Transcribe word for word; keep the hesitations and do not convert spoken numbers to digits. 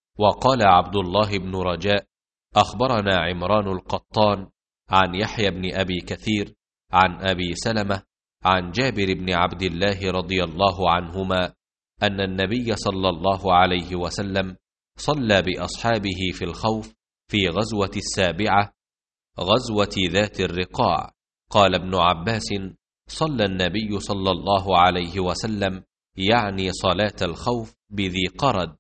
وقال عبد الله بن رجاء أخبرنا عمران القطان عن يحيى بن أبي كثير عن أبي سلمة عن جابر بن عبد الله رضي الله عنهما أن النبي صلى الله عليه وسلم صلى بأصحابه في الخوف في غزوة السابعة، غزوة ذات الرقاع. قال ابن عباس: صلى النبي صلى الله عليه وسلم يعني صلاة الخوف بذي قرد،